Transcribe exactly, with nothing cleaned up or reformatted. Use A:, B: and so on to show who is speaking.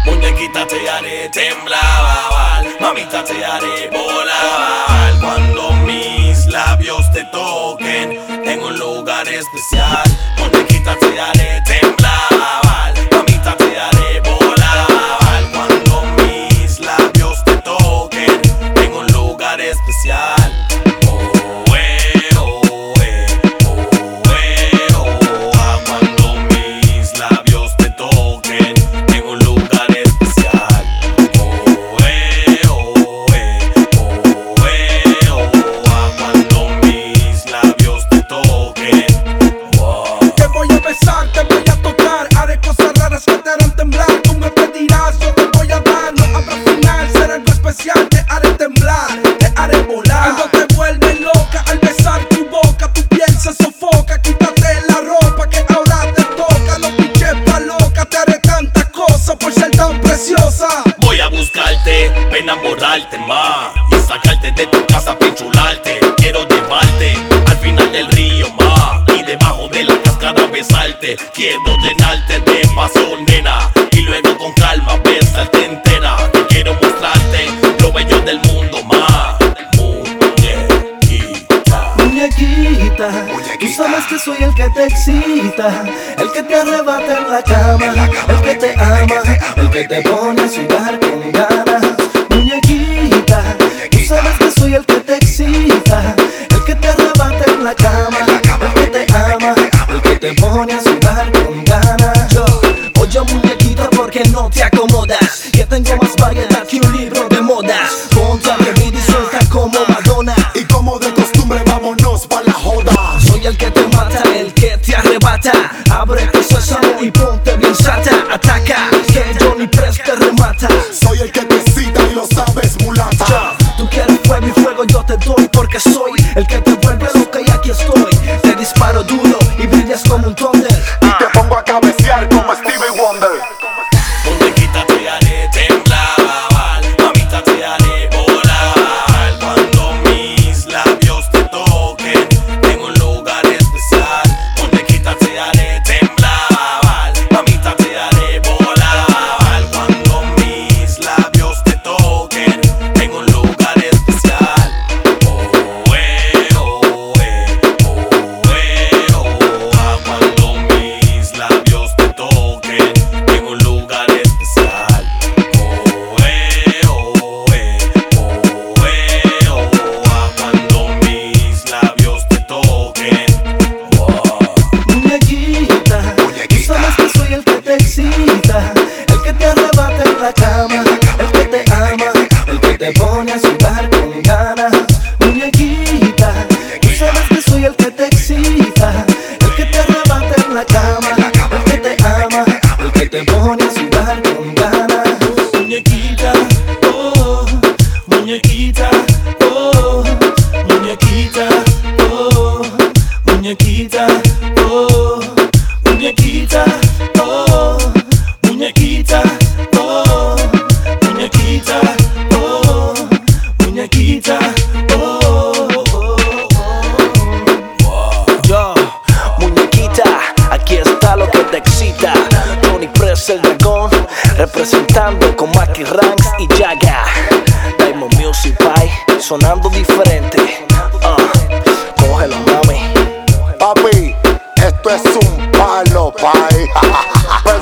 A: Muñequita te haré temblar, mamita te haré volar. Cuando mis labios te toquen en un lugar especial. Muñequita te haré temblar, mamita te haré volar. Cuando mis labios te toquen en un lugar especial. Voy a buscarte, pa' enamorarte más y sacarte de tu casa pa' enchularte. Quiero llevarte al final del río más y debajo de la cascada besarte. Quiero llenarte de pasión, nena, y luego con calma besarte entera. Yo quiero mostrarte lo bello del mundo más. Muñequita,
B: muñequita, tú sabes que soy el que te excita, el que te arrebata en la cama, en la cama el que te ama, el que te pone a sudar con ganas. Muñequita, tú sabes que soy el que te excita, el que te arrebata en la cama, en la cama el que te ama, el que te pone a sudar con ganas. Yo, oye muñequita, ¿por qué no te acomodas? Que tengo más variedad que un libro de modas. Ponte atrevida y suelta como Madonna, y como de costumbre vámonos pa' la joda. Soy el que te mata, el que te arrebata. Abre tu sésamo y ponte bien sata. Ataca, que Johnny Press te remata.
C: Soy el que te cita y lo sabes, mulata.
B: Yo, tú quieres fuego y fuego yo te doy, porque soy el que te vuelve loca y aquí estoy. Te disparo duro y brillas como un thunder,
C: y te pongo a cabecear como Stevie Wonder.
A: muñequita te haré temblar, mamita te haré volar. Cuando mis labios te toquen en un lugar especial. Muñequita te haré temblar, mamita te haré volar. Cuando mis labios te toquen en un lugar especial. Oh, eh, oh, eh, oh, eh, oh. Cuando mis labios te toquen en un lugar especial. Oh, eh, oh, eh, oh, eh, oh. Cuando mis labios te toquen.
B: muñequita, tú sabes que soy el que te excita, el que te arrebata en la cama, el que te ama, el que te pone a sudar con ganas. Muñequita, tú sabes que soy el que te excita, el que te arrebata en la cama, el que te ama, el que te pone a sudar con ganas. Muñequita, oh, muñequita, oh, muñequita, oh, muñequita, oh, muñequita, oh, muñequita, oh, muñequita, oh, muñequita, oh, yo, muñequita, aquí está lo que te excita. Johnny Press el dragón, representando con Maki Ranks y Jaga. Diamond Music Pie, sonando diferente. Uh, cógelo mami.
C: Papi, esto es un palo, pai.